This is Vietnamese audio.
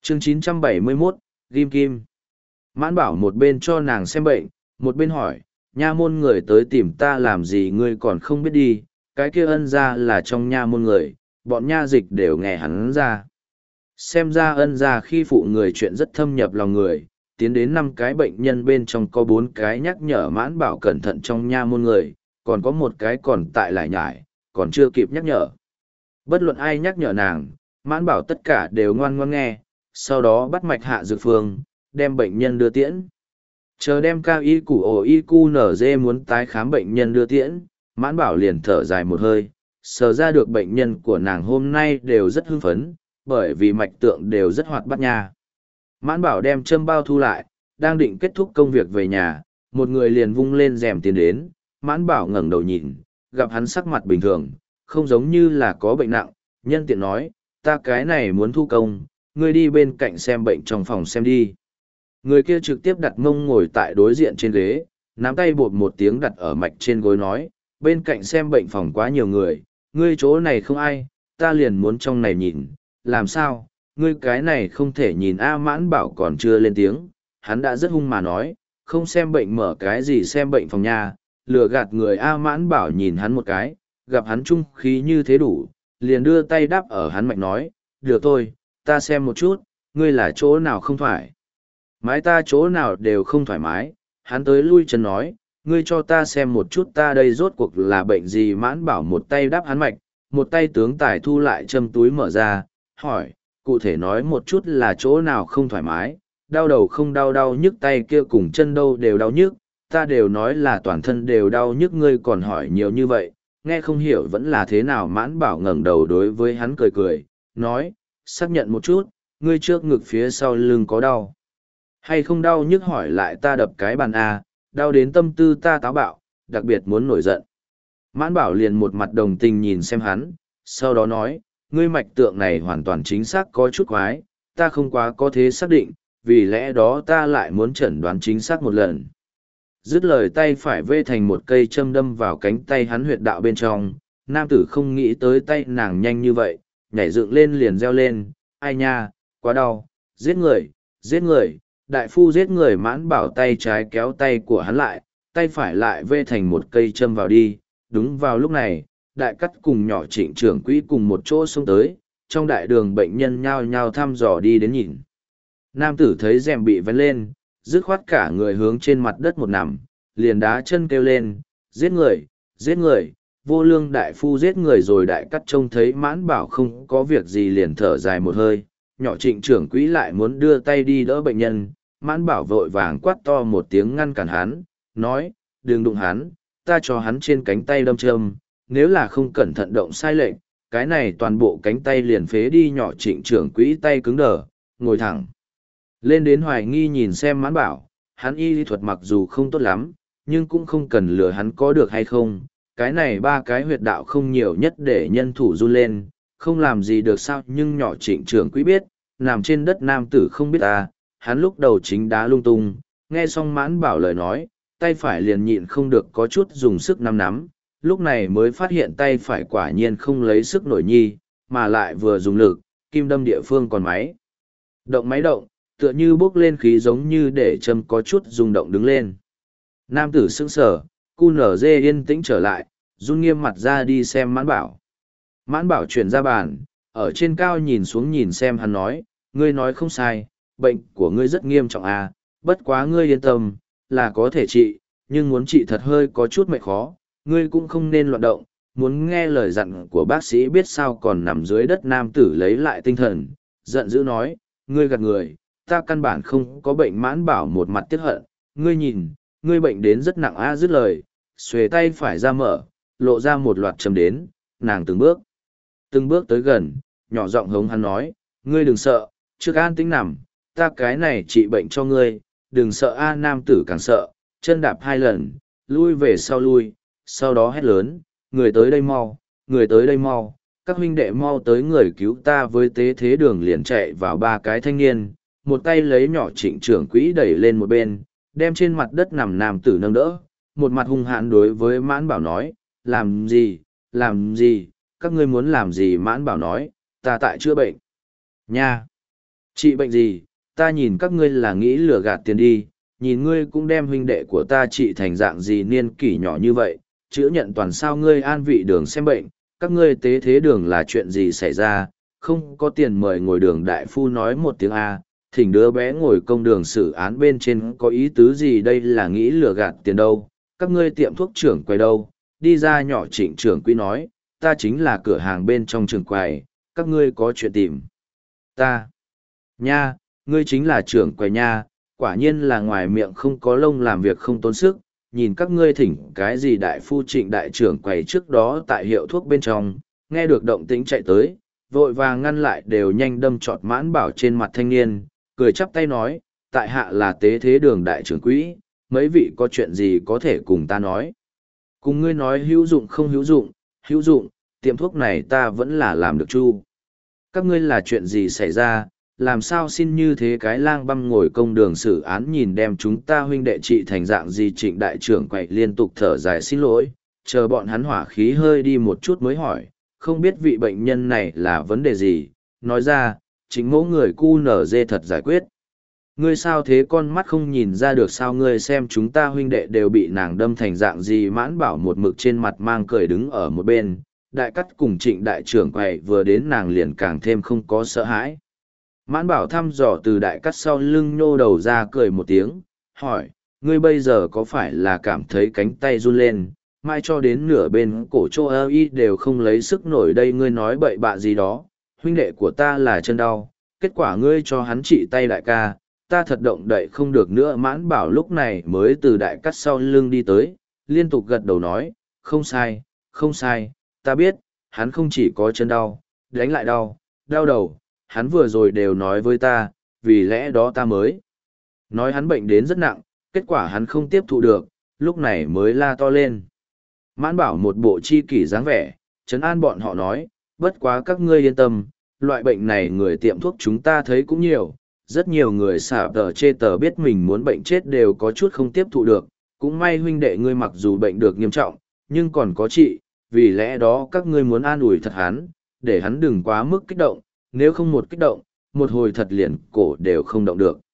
Chương 971, Ghim Kim. Mãn Bảo một bên cho nàng xem bệnh, một bên hỏi, nha môn người tới tìm ta làm gì ngươi còn không biết đi, cái kia Ân gia là trong nha môn người, bọn nha dịch đều nghe hắn ra. Xem ra Ân gia khi phụ người chuyện rất thâm nhập lòng người, tiến đến 5 cái bệnh nhân bên trong có 4 cái nhắc nhở Mãn Bảo cẩn thận trong nha môn người, còn có 1 cái còn tại lại nhải, còn chưa kịp nhắc nhở. Bất luận ai nhắc nhở nàng, Mãn Bảo tất cả đều ngoan ngoãn nghe, sau đó bắt mạch hạ dược phương, đem bệnh nhân đưa tiễn. Chờ đem cao y củ ổ y cu nở dê muốn tái khám bệnh nhân đưa tiễn, Mãn Bảo liền thở dài một hơi, sờ ra được bệnh nhân của nàng hôm nay đều rất hưng phấn, bởi vì mạch tượng đều rất hoạt bát nha. Mãn Bảo đem châm bao thu lại, đang định kết thúc công việc về nhà, một người liền vung lên rèm tiến đến, Mãn Bảo ngẩng đầu nhìn, gặp hắn sắc mặt bình thường, không giống như là có bệnh nặng, nhân tiện nói, ta cái này muốn thu công, ngươi đi bên cạnh xem bệnh trong phòng xem đi. Người kia trực tiếp đặt mông ngồi tại đối diện trên ghế, nắm tay bột một tiếng đặt ở mạch trên gối nói, bên cạnh xem bệnh phòng quá nhiều người, ngươi chỗ này không ai, ta liền muốn trong này nhìn, làm sao, ngươi cái này không thể nhìn A. Mãn Bảo còn chưa lên tiếng, hắn đã rất hung mà nói, không xem bệnh mở cái gì xem bệnh phòng nhà, lừa gạt người A. Mãn Bảo nhìn hắn một cái, gặp hắn trung khí như thế đủ, liền đưa tay đáp ở hắn mạch nói, được thôi, ta xem một chút, ngươi là chỗ nào không thoải mái ta chỗ nào đều không thoải mái, hắn tới lui chân nói, ngươi cho ta xem một chút ta đây rốt cuộc là bệnh gì. Mãn Bảo một tay đáp hắn mạch, một tay tướng tài thu lại châm túi mở ra, hỏi, cụ thể nói một chút là chỗ nào không thoải mái, đau đầu không đau, đau nhức tay kia cùng chân đâu đều đau nhức, ta đều nói là toàn thân đều đau nhức, ngươi còn hỏi nhiều như vậy, nghe không hiểu vẫn là thế nào. Mãn Bảo ngẩng đầu đối với hắn cười cười, nói, xác nhận một chút, ngươi trước ngực phía sau lưng có đau hay không đau nhức, hỏi lại ta đập cái bàn A, đau đến tâm tư ta táo bạo, đặc biệt muốn nổi giận. Mãn Bảo liền một mặt đồng tình nhìn xem hắn, sau đó nói, ngươi mạch tượng này hoàn toàn chính xác có chút quái, ta không quá có thế xác định, vì lẽ đó ta lại muốn chẩn đoán chính xác một lần. Dứt lời tay phải vê thành một cây châm đâm vào cánh tay hắn huyệt đạo bên trong, nam tử không nghĩ tới tay nàng nhanh như vậy, nhảy dựng lên liền reo lên, ai nha, quá đau, giết người, giết người. Đại phu giết người. Mãn Bảo tay trái kéo tay của hắn lại, tay phải lại vê thành một cây châm vào đi. Đúng vào lúc này, đại cắt cùng nhỏ Trịnh trưởng quỹ cùng một chỗ xông tới, trong đại đường bệnh nhân nhao nhao thăm dò đi đến nhìn. Nam tử thấy rèm bị vén lên, dứt khoát cả người hướng trên mặt đất một nằm, liền đá chân kêu lên, giết người, giết người, vô lương đại phu giết người rồi. Đại cắt trông thấy Mãn Bảo không có việc gì liền thở dài một hơi, nhỏ Trịnh trưởng quỹ lại muốn đưa tay đi đỡ bệnh nhân. Mãn Bảo vội vàng quát to một tiếng ngăn cản hắn, nói, đừng đụng hắn, ta cho hắn trên cánh tay đâm châm, nếu là không cẩn thận động sai lệch, cái này toàn bộ cánh tay liền phế đi. Nhỏ Trịnh trưởng quỹ tay cứng đờ, ngồi thẳng lên đến hoài nghi nhìn xem Mãn Bảo, hắn y lý thuật mặc dù không tốt lắm, nhưng cũng không cần lừa hắn có được hay không, cái này 3 cái huyệt đạo không nhiều nhất để nhân thủ run lên, không làm gì được sao. Nhưng nhỏ Trịnh trưởng quỹ biết, nằm trên đất nam tử không biết ta, hắn lúc đầu chính đá lung tung, nghe xong Mãn Bảo lời nói, tay phải liền nhịn không được có chút dùng sức nắm, lúc này mới phát hiện tay phải quả nhiên không lấy sức nổi nhi, mà lại vừa dùng lực, kim đâm địa phương còn máy. Máy động, tựa như bốc lên khí giống như để châm có chút rung động đứng lên. Nam tử sững sờ, cu nở dê yên tĩnh trở lại, run nghiêm mặt ra đi xem Mãn Bảo. Mãn Bảo chuyển ra bàn, ở trên cao nhìn xuống nhìn xem hắn nói, ngươi nói không sai, bệnh của ngươi rất nghiêm trọng à, bất quá ngươi yên tâm, là có thể trị, nhưng muốn trị thật hơi có chút mệt khó, ngươi cũng không nên loạn động, muốn nghe lời dặn của bác sĩ biết sao. Còn nằm dưới đất nam tử lấy lại tinh thần, giận dữ nói, ngươi gạt người, ta căn bản không có bệnh. Mãn Bảo một mặt tiếc hận, ngươi nhìn, ngươi bệnh đến rất nặng a. Dứt lời, xuề tay phải ra mở, lộ ra một loạt châm đến, nàng từng bước tới gần, nhỏ giọng hống hắn nói, ngươi đừng sợ, trước an tĩnh nằm, ta cái này trị bệnh cho ngươi, đừng sợ a. Nam tử càng sợ, chân đạp 2 lần, lui về sau lui, sau đó hét lớn, người tới đây mau, người tới đây mau, các huynh đệ mau tới, người cứu ta với. Tế thế đường liền chạy vào 3 cái thanh niên, một tay lấy nhỏ Trịnh trưởng quỹ đẩy lên một bên, đem trên mặt đất nằm nam tử nâng đỡ, một mặt hung hãn đối với Mãn Bảo nói, làm gì, các ngươi muốn làm gì? Mãn Bảo nói, ta tại chữa bệnh nha. Trị bệnh gì, ta nhìn các ngươi là nghĩ lừa gạt tiền đi, nhìn ngươi cũng đem huynh đệ của ta trị thành dạng gì niên kỷ nhỏ như vậy, chữ nhận toàn sao ngươi an vị đường xem bệnh, các ngươi tế thế đường là chuyện gì xảy ra, không có tiền mời ngồi đường đại phu nói một tiếng A, thỉnh đứa bé ngồi công đường xử án bên trên có ý tứ gì đây là nghĩ lừa gạt tiền đâu, các ngươi tiệm thuốc trưởng quầy đâu, đi ra nhỏ Trịnh trưởng quỹ nói, ta chính là cửa hàng bên trong trường quầy, các ngươi có chuyện tìm. Ta. Nha, ngươi chính là trưởng quầy nha, quả nhiên là ngoài miệng không có lông làm việc không tốn sức, nhìn các ngươi thỉnh cái gì đại phu Trịnh đại trưởng quầy trước đó tại hiệu thuốc bên trong, nghe được động tĩnh chạy tới, vội vàng ngăn lại đều nhanh đâm trọt Mãn Bảo trên mặt thanh niên, cười chắp tay nói, tại hạ là tế thế đường đại trưởng quỹ, mấy vị có chuyện gì có thể cùng ta nói. Cùng ngươi nói hữu dụng không hữu dụng, tiệm thuốc này ta vẫn là làm được chu. Các ngươi là chuyện gì xảy ra, làm sao xin như thế cái lang băm ngồi công đường xử án nhìn đem chúng ta huynh đệ trị thành dạng gì Trịnh đại trưởng quậy liên tục thở dài xin lỗi, chờ bọn hắn hỏa khí hơi đi một chút mới hỏi, không biết vị bệnh nhân này là vấn đề gì, nói ra, chính mẫu người cu nở dê thật giải quyết. Ngươi sao thế con mắt không nhìn ra được sao ngươi xem chúng ta huynh đệ đều bị nàng đâm thành dạng gì Mãn Bảo một mực trên mặt mang cười đứng ở một bên, đại cắt cùng Trịnh đại trưởng quậy vừa đến nàng liền càng thêm không có sợ hãi. Mãn Bảo thăm dò từ đại cắt sau lưng nhô đầu ra cười một tiếng, hỏi, ngươi bây giờ có phải là cảm thấy cánh tay run lên, mai cho đến nửa bên cổ chỗ ơ y đều không lấy sức nổi đây ngươi nói bậy bạ gì đó, huynh đệ của ta là chân đau, kết quả ngươi cho hắn trị tay đại ca, ta thật động đậy không được nữa. Mãn Bảo lúc này mới từ đại cắt sau lưng đi tới, liên tục gật đầu nói, không sai, ta biết, hắn không chỉ có chân đau, đánh lại đau đầu, hắn vừa rồi đều nói với ta, vì lẽ đó ta mới nói hắn bệnh đến rất nặng, kết quả hắn không tiếp thụ được, lúc này mới la to lên. Mãn Bảo một bộ chi kỷ dáng vẻ, trấn an bọn họ nói, bất quá các ngươi yên tâm, loại bệnh này người tiệm thuốc chúng ta thấy cũng nhiều, rất nhiều người xả tờ chê tờ biết mình muốn bệnh chết đều có chút không tiếp thụ được, cũng may huynh đệ ngươi mặc dù bệnh được nghiêm trọng, nhưng còn có trị, vì lẽ đó các ngươi muốn an ủi thật hắn, để hắn đừng quá mức kích động, nếu không một kích động, một hồi thật liền cổ đều không động được.